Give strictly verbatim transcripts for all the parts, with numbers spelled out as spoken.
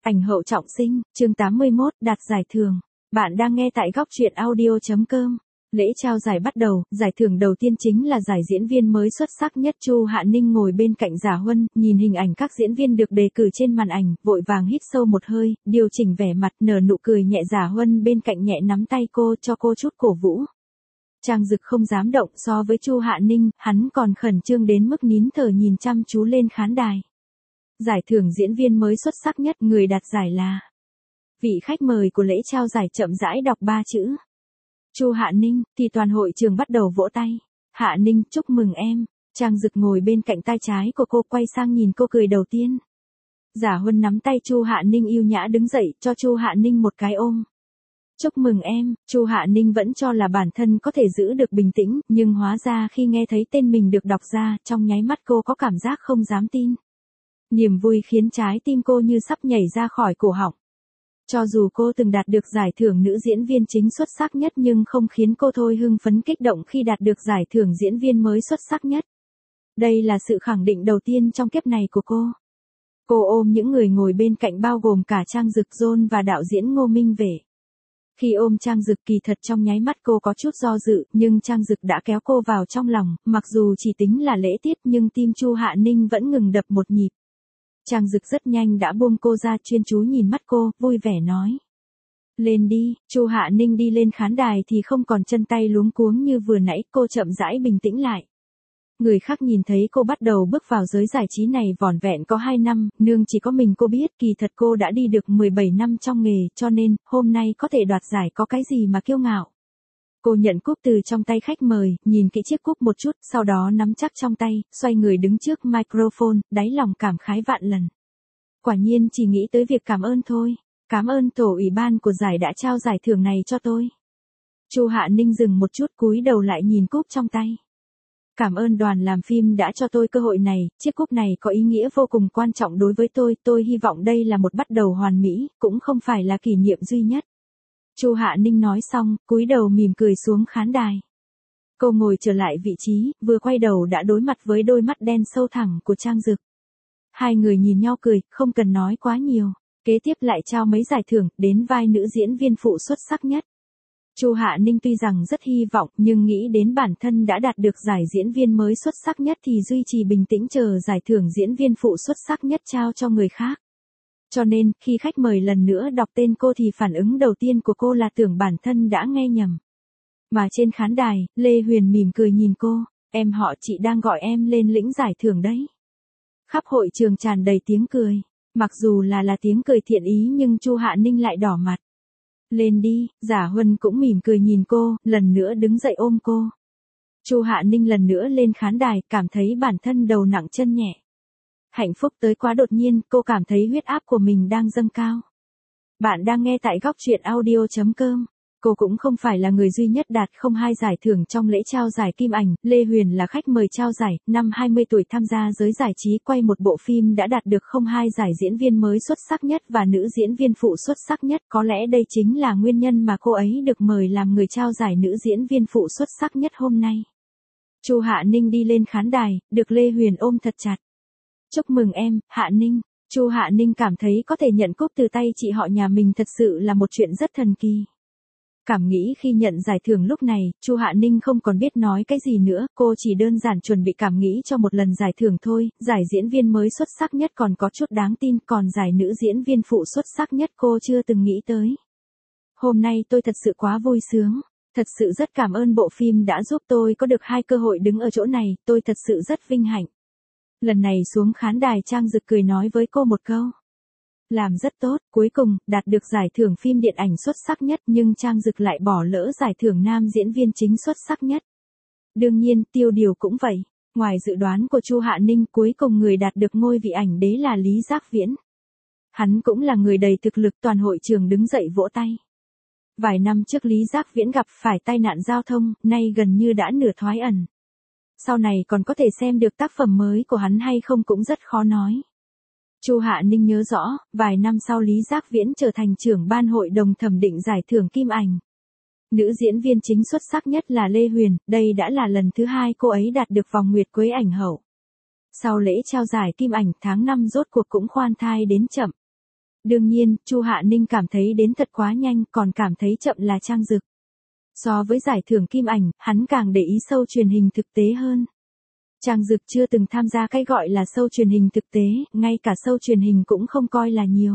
Ảnh hậu trọng sinh, chương tám mươi mốt, đạt giải thưởng. Bạn đang nghe tại góc truyện audio chấm com. Lễ trao giải bắt đầu, giải thưởng đầu tiên chính là giải diễn viên mới xuất sắc nhất. Chu Hạ Ninh ngồi bên cạnh Giả Huân, nhìn hình ảnh các diễn viên được đề cử trên màn ảnh, vội vàng hít sâu một hơi, điều chỉnh vẻ mặt, nở nụ cười nhẹ. Giả Huân bên cạnh nhẹ nắm tay cô, cho cô chút cổ vũ. Trang Dực không dám động, so với Chu Hạ Ninh, hắn còn khẩn trương đến mức nín thở nhìn chăm chú lên khán đài. Giải thưởng diễn viên mới xuất sắc nhất, người đạt giải là. Vị khách mời của lễ trao giải chậm rãi đọc ba chữ. Chu Hạ Ninh, thì toàn hội trường bắt đầu vỗ tay. Hạ Ninh, chúc mừng em. Trang Dực ngồi bên cạnh tay trái của cô, quay sang nhìn cô cười đầu tiên. Giả Huân nắm tay Chu Hạ Ninh yêu nhã đứng dậy, cho Chu Hạ Ninh một cái ôm. Chúc mừng em. Chu Hạ Ninh vẫn cho là bản thân có thể giữ được bình tĩnh, nhưng hóa ra khi nghe thấy tên mình được đọc ra, trong nháy mắt cô có cảm giác không dám tin. Niềm vui khiến trái tim cô như sắp nhảy ra khỏi cổ họng. Cho dù cô từng đạt được giải thưởng nữ diễn viên chính xuất sắc nhất nhưng không khiến cô thôi hưng phấn kích động khi đạt được giải thưởng diễn viên mới xuất sắc nhất. Đây là sự khẳng định đầu tiên trong kiếp này của cô. Cô ôm những người ngồi bên cạnh bao gồm cả Trang Dực, John và đạo diễn Ngô Minh Vệ. Khi ôm Trang Dực kỳ thật trong nháy mắt cô có chút do dự, nhưng Trang Dực đã kéo cô vào trong lòng, mặc dù chỉ tính là lễ tiết nhưng tim Chu Hạ Ninh vẫn ngừng đập một nhịp. Trang Dực rất nhanh đã buông cô ra, chuyên chú nhìn mắt cô, vui vẻ nói. Lên đi. Chu Hạ Ninh đi lên khán đài thì không còn chân tay luống cuống như vừa nãy, cô chậm rãi bình tĩnh lại. Người khác nhìn thấy cô bắt đầu bước vào giới giải trí này vỏn vẹn có hai năm, nương chỉ có mình cô biết kỳ thật cô đã đi được mười bảy năm trong nghề, cho nên, hôm nay có thể đoạt giải có cái gì mà kiêu ngạo. Cô nhận cúp từ trong tay khách mời, nhìn kỹ chiếc cúp một chút, sau đó nắm chắc trong tay, xoay người đứng trước microphone, đáy lòng cảm khái vạn lần. Quả nhiên chỉ nghĩ tới việc cảm ơn thôi. Cảm ơn tổ ủy ban của giải đã trao giải thưởng này cho tôi. Chu Hạ Ninh dừng một chút, cúi đầu lại nhìn cúp trong tay. Cảm ơn đoàn làm phim đã cho tôi cơ hội này, chiếc cúp này có ý nghĩa vô cùng quan trọng đối với tôi, tôi hy vọng đây là một bắt đầu hoàn mỹ, cũng không phải là kỷ niệm duy nhất. Chu Hạ Ninh nói xong, cúi đầu mỉm cười xuống khán đài. Cô ngồi trở lại vị trí, vừa quay đầu đã đối mặt với đôi mắt đen sâu thẳm của Trang Dực. Hai người nhìn nhau cười, không cần nói quá nhiều. Kế tiếp lại trao mấy giải thưởng, đến vai nữ diễn viên phụ xuất sắc nhất. Chu Hạ Ninh tuy rằng rất hy vọng nhưng nghĩ đến bản thân đã đạt được giải diễn viên mới xuất sắc nhất thì duy trì bình tĩnh chờ giải thưởng diễn viên phụ xuất sắc nhất trao cho người khác. Cho nên, khi khách mời lần nữa đọc tên cô thì phản ứng đầu tiên của cô là tưởng bản thân đã nghe nhầm. Mà trên khán đài, Lê Huyền mỉm cười nhìn cô, em họ chị đang gọi em lên lĩnh giải thưởng đấy. Khắp hội trường tràn đầy tiếng cười, mặc dù là là tiếng cười thiện ý nhưng Chu Hạ Ninh lại đỏ mặt. Lên đi. Giả Huân cũng mỉm cười nhìn cô, lần nữa đứng dậy ôm cô. Chu Hạ Ninh lần nữa lên khán đài, cảm thấy bản thân đầu nặng chân nhẹ. Hạnh phúc tới quá đột nhiên, cô cảm thấy huyết áp của mình đang dâng cao. Bạn đang nghe tại góc truyện audio chấm com. Cô cũng không phải là người duy nhất đạt không hai giải thưởng trong lễ trao giải Kim Ảnh, Lê Huyền là khách mời trao giải, năm hai mươi tuổi tham gia giới giải trí quay một bộ phim đã đạt được không hai giải diễn viên mới xuất sắc nhất và nữ diễn viên phụ xuất sắc nhất, có lẽ đây chính là nguyên nhân mà cô ấy được mời làm người trao giải nữ diễn viên phụ xuất sắc nhất hôm nay. Chu Hạ Ninh đi lên khán đài, được Lê Huyền ôm thật chặt. Chúc mừng em, Hạ Ninh. Chu Hạ Ninh cảm thấy có thể nhận cúp từ tay chị họ nhà mình thật sự là một chuyện rất thần kỳ. Cảm nghĩ khi nhận giải thưởng lúc này, Chu Hạ Ninh không còn biết nói cái gì nữa, cô chỉ đơn giản chuẩn bị cảm nghĩ cho một lần giải thưởng thôi, giải diễn viên mới xuất sắc nhất còn có chút đáng tin, còn giải nữ diễn viên phụ xuất sắc nhất cô chưa từng nghĩ tới. Hôm nay tôi thật sự quá vui sướng, thật sự rất cảm ơn bộ phim đã giúp tôi có được hai cơ hội đứng ở chỗ này, tôi thật sự rất vinh hạnh. Lần này xuống khán đài Trang Dực cười nói với cô một câu. Làm rất tốt, cuối cùng, đạt được giải thưởng phim điện ảnh xuất sắc nhất nhưng Trang Dực lại bỏ lỡ giải thưởng nam diễn viên chính xuất sắc nhất. Đương nhiên, Tiêu Điều cũng vậy. Ngoài dự đoán của Chu Hạ Ninh, cuối cùng người đạt được ngôi vị ảnh đế là Lý Giác Viễn. Hắn cũng là người đầy thực lực, toàn hội trường đứng dậy vỗ tay. Vài năm trước Lý Giác Viễn gặp phải tai nạn giao thông, nay gần như đã nửa thoái ẩn. Sau này còn có thể xem được tác phẩm mới của hắn hay không cũng rất khó nói. Chu Hạ Ninh nhớ rõ, vài năm sau Lý Giác Viễn trở thành trưởng ban hội đồng thẩm định giải thưởng Kim Ảnh. Nữ diễn viên chính xuất sắc nhất là Lê Huyền, đây đã là lần thứ hai cô ấy đạt được vòng nguyệt quế ảnh hậu. Sau lễ trao giải Kim Ảnh tháng năm rốt cuộc cũng khoan thai đến chậm. Đương nhiên, Chu Hạ Ninh cảm thấy đến thật quá nhanh, còn cảm thấy chậm là Trang Dực. So với giải thưởng Kim Ảnh, hắn càng để ý show truyền hình thực tế hơn. Trang Dực chưa từng tham gia cái gọi là show truyền hình thực tế, ngay cả show truyền hình cũng không coi là nhiều.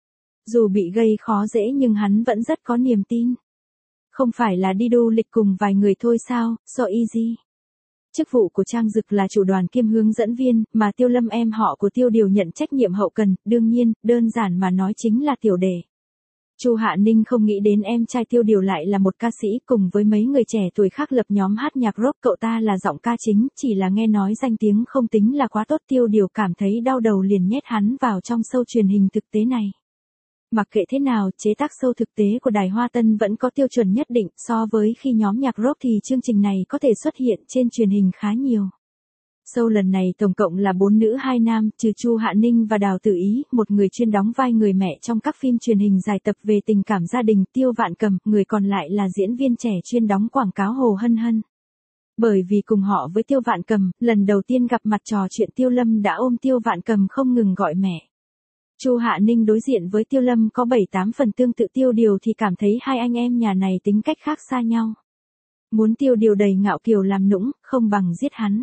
Dù bị gây khó dễ nhưng hắn vẫn rất có niềm tin. Không phải là đi du lịch cùng vài người thôi sao, so easy. Chức vụ của Trang Dực là chủ đoàn kiêm hướng dẫn viên, mà Tiêu Lâm em họ của Tiêu Điều nhận trách nhiệm hậu cần, đương nhiên, đơn giản mà nói chính là tiểu đệ. Chu Hạ Ninh không nghĩ đến em trai Tiêu Điều lại là một ca sĩ cùng với mấy người trẻ tuổi khác lập nhóm hát nhạc rock, cậu ta là giọng ca chính, chỉ là nghe nói danh tiếng không tính là quá tốt. Tiêu Điều cảm thấy đau đầu liền nhét hắn vào trong show truyền hình thực tế này. Mặc kệ thế nào, chế tác show thực tế của Đài Hoa Tân vẫn có tiêu chuẩn nhất định, so với khi nhóm nhạc rock thì chương trình này có thể xuất hiện trên truyền hình khá nhiều. Show lần này tổng cộng là bốn nữ hai nam, trừ Chu Hạ Ninh và Đào Tử Ý, một người chuyên đóng vai người mẹ trong các phim truyền hình dài tập về tình cảm gia đình, Tiêu Vạn Cầm, người còn lại là diễn viên trẻ chuyên đóng quảng cáo Hồ Hân Hân. Bởi vì cùng họ với Tiêu Vạn Cầm, lần đầu tiên gặp mặt trò chuyện Tiêu Lâm đã ôm Tiêu Vạn Cầm không ngừng gọi mẹ. Chu Hạ Ninh đối diện với Tiêu Lâm có bảy tám phần tương tự Tiêu Điều thì cảm thấy hai anh em nhà này tính cách khác xa nhau. Muốn Tiêu Điều đầy ngạo kiều làm nũng, không bằng giết hắn.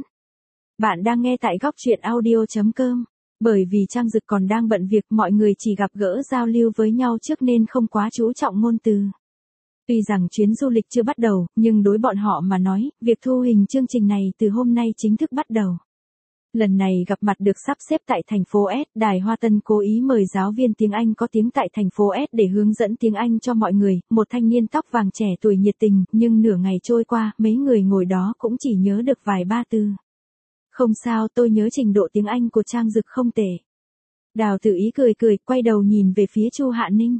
Bạn đang nghe tại góc truyện audio chấm com. Bởi vì Trang Dực còn đang bận việc, mọi người chỉ gặp gỡ giao lưu với nhau trước nên không quá chú trọng ngôn từ. Tuy rằng chuyến du lịch chưa bắt đầu, nhưng đối bọn họ mà nói, việc thu hình chương trình này từ hôm nay chính thức bắt đầu. Lần này gặp mặt được sắp xếp tại thành phố S, Đài Hoa Tân cố ý mời giáo viên tiếng Anh có tiếng tại thành phố S để hướng dẫn tiếng Anh cho mọi người, một thanh niên tóc vàng trẻ tuổi nhiệt tình, nhưng nửa ngày trôi qua, mấy người ngồi đó cũng chỉ nhớ được vài ba từ. Không sao, tôi nhớ trình độ tiếng Anh của Trang Dực không tệ. Đào Tử Ý cười cười, quay đầu nhìn về phía Chu Hạ Ninh.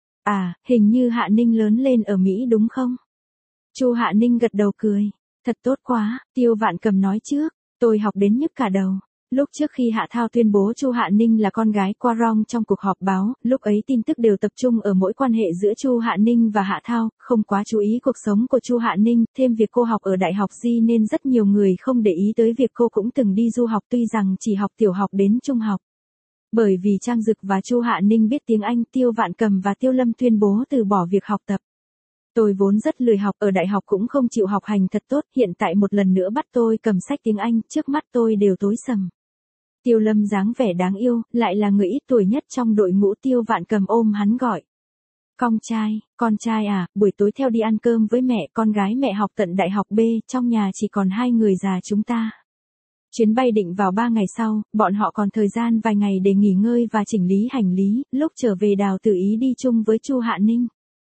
À, hình như Hạ Ninh lớn lên ở Mỹ đúng không? Chu Hạ Ninh gật đầu cười. Thật tốt quá, Tiêu Vạn Cầm nói trước. Tôi học đến nhức cả đầu. Lúc trước khi Hạ Thao tuyên bố Chu Hạ Ninh là con gái qua rong trong cuộc họp báo, lúc ấy tin tức đều tập trung ở mối quan hệ giữa Chu Hạ Ninh và Hạ Thao, không quá chú ý cuộc sống của Chu Hạ Ninh, thêm việc cô học ở Đại học Di nên rất nhiều người không để ý tới việc cô cũng từng đi du học tuy rằng chỉ học tiểu học đến trung học. Bởi vì Trang Dực và Chu Hạ Ninh biết tiếng Anh, Tiêu Vạn Cầm và Tiêu Lâm tuyên bố từ bỏ việc học tập. Tôi vốn rất lười học, ở đại học cũng không chịu học hành thật tốt, hiện tại một lần nữa bắt tôi cầm sách tiếng Anh, trước mắt tôi đều tối sầm. Tiêu Lâm dáng vẻ đáng yêu, lại là người ít tuổi nhất trong đội ngũ. Tiêu Vạn Cầm ôm hắn gọi. Con trai, con trai à, buổi tối theo đi ăn cơm với mẹ, con gái mẹ học tận đại học B, trong nhà chỉ còn hai người già chúng ta. Chuyến bay định vào ba ngày sau, bọn họ còn thời gian vài ngày để nghỉ ngơi và chỉnh lý hành lý, lúc trở về Đào Tử Ý đi chung với Chu Hạ Ninh.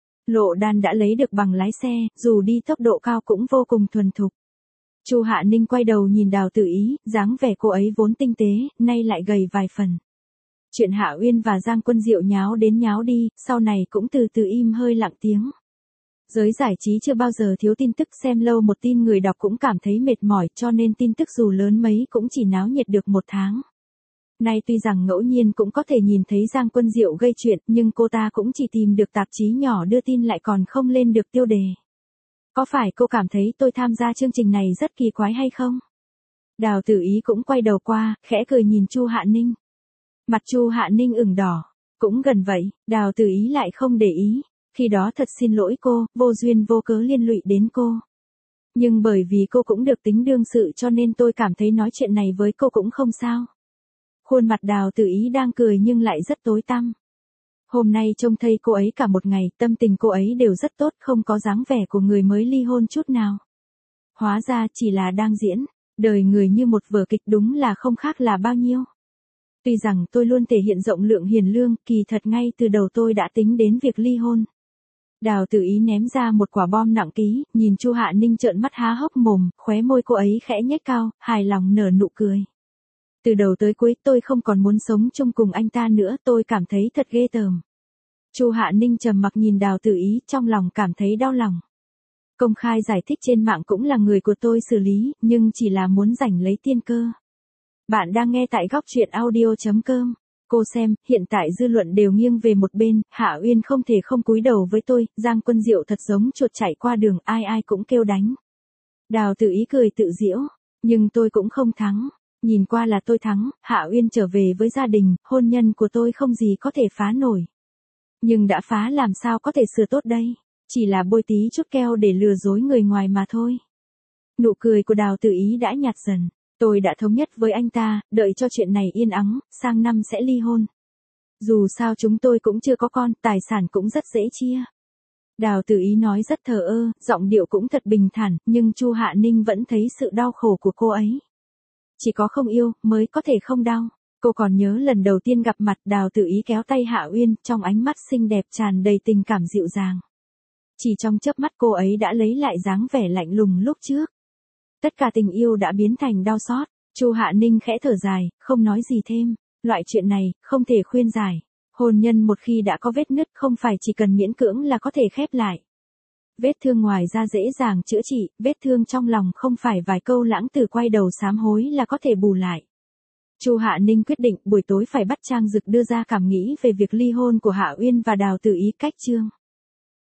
Lộ Đan đã lấy được bằng lái xe, dù đi tốc độ cao cũng vô cùng thuần thục. Chu Hạ Ninh quay đầu nhìn Đào Tử Ý, dáng vẻ cô ấy vốn tinh tế, nay lại gầy vài phần. Chuyện Hạ Uyên và Giang Quân Diệu nháo đến nháo đi, sau này cũng từ từ im hơi lặng tiếng. Giới giải trí chưa bao giờ thiếu tin tức, xem lâu một tin người đọc cũng cảm thấy mệt mỏi, cho nên tin tức dù lớn mấy cũng chỉ náo nhiệt được một tháng. Nay tuy rằng ngẫu nhiên cũng có thể nhìn thấy Giang Quân Diệu gây chuyện, nhưng cô ta cũng chỉ tìm được tạp chí nhỏ đưa tin lại còn không lên được tiêu đề. Có phải cô cảm thấy tôi tham gia chương trình này rất kỳ quái hay không? Đào Tử Ý cũng quay đầu qua, khẽ cười nhìn Chu Hạ Ninh. Mặt Chu Hạ Ninh ửng đỏ. Cũng gần vậy, Đào Tử Ý lại không để ý. Khi đó thật xin lỗi cô, vô duyên vô cớ liên lụy đến cô. Nhưng bởi vì cô cũng được tính đương sự cho nên tôi cảm thấy nói chuyện này với cô cũng không sao. Khuôn mặt Đào Tử Ý đang cười nhưng lại rất tối tăm. Hôm nay trông thấy cô ấy cả một ngày, tâm tình cô ấy đều rất tốt, không có dáng vẻ của người mới ly hôn chút nào. Hóa ra chỉ là đang diễn, đời người như một vở kịch đúng là không khác là bao nhiêu. Tuy rằng tôi luôn thể hiện rộng lượng hiền lương, kỳ thật ngay từ đầu tôi đã tính đến việc ly hôn. Đào Tử Ý ném ra một quả bom nặng ký, nhìn Chu Hạ Ninh trợn mắt há hốc mồm, khóe môi cô ấy khẽ nhếch cao, hài lòng nở nụ cười. Từ đầu tới cuối tôi không còn muốn sống chung cùng anh ta nữa, tôi cảm thấy thật ghê tởm. Chu Hạ Ninh trầm mặc nhìn Đào Tử Ý, trong lòng cảm thấy đau lòng. Công khai giải thích trên mạng cũng là người của tôi xử lý, nhưng chỉ là muốn giành lấy tiên cơ. Bạn đang nghe tại góc truyện audio chấm com. Cô xem, hiện tại dư luận đều nghiêng về một bên, Hạ Uyên không thể không cúi đầu với tôi, Giang Quân Diệu thật giống chuột chạy qua đường, ai ai cũng kêu đánh. Đào Tử Ý cười tự giễu, nhưng tôi cũng không thắng. Nhìn qua là tôi thắng, Hạ Uyên trở về với gia đình, hôn nhân của tôi không gì có thể phá nổi. Nhưng đã phá làm sao có thể sửa tốt đây, chỉ là bôi tí chút keo để lừa dối người ngoài mà thôi. Nụ cười của Đào Tử Ý đã nhạt dần, tôi đã thống nhất với anh ta, đợi cho chuyện này yên ắng, sang năm sẽ ly hôn. Dù sao chúng tôi cũng chưa có con, tài sản cũng rất dễ chia. Đào Tử Ý nói rất thờ ơ, giọng điệu cũng thật bình thản, nhưng Chu Hạ Ninh vẫn thấy sự đau khổ của cô ấy. Chỉ có không yêu, mới có thể không đau. Cô còn nhớ lần đầu tiên gặp mặt Đào Tử Ý kéo tay Hạ Uyên, trong ánh mắt xinh đẹp tràn đầy tình cảm dịu dàng. Chỉ trong chớp mắt cô ấy đã lấy lại dáng vẻ lạnh lùng lúc trước. Tất cả tình yêu đã biến thành đau xót. Chu Hạ Ninh khẽ thở dài, không nói gì thêm. Loại chuyện này, không thể khuyên giải. Hôn nhân một khi đã có vết nứt không phải chỉ cần miễn cưỡng là có thể khép lại. Vết thương ngoài ra dễ dàng chữa trị, vết thương trong lòng không phải vài câu lãng từ quay đầu sám hối là có thể bù lại. Chu Hạ Ninh quyết định buổi tối phải bắt Trang Dực đưa ra cảm nghĩ về việc ly hôn của Hạ Uyên và Đào Tử Ý cách chương.